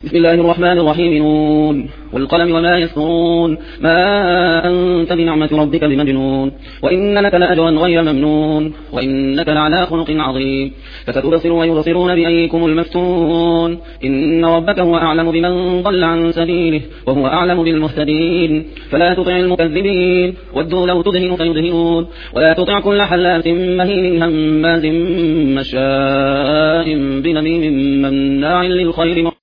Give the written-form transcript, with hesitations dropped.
بسم الله الرحمن الرحيم نون والقلم وما يسطرون ما أنت بنعمة ربك بمجنون وإن لك لأجرا غير ممنون وإنك لعلى خلق عظيم فستبصر ويبصرون بأيكم المفتون إن ربك هو أعلم بمن ضل عن سبيله وهو أعلم بالمهتدين فلا تطع المكذبين ودوا لو تدهن فيدهنون ولا تطع كل حلاف مهين هماز مشاء بنميم مناع للخير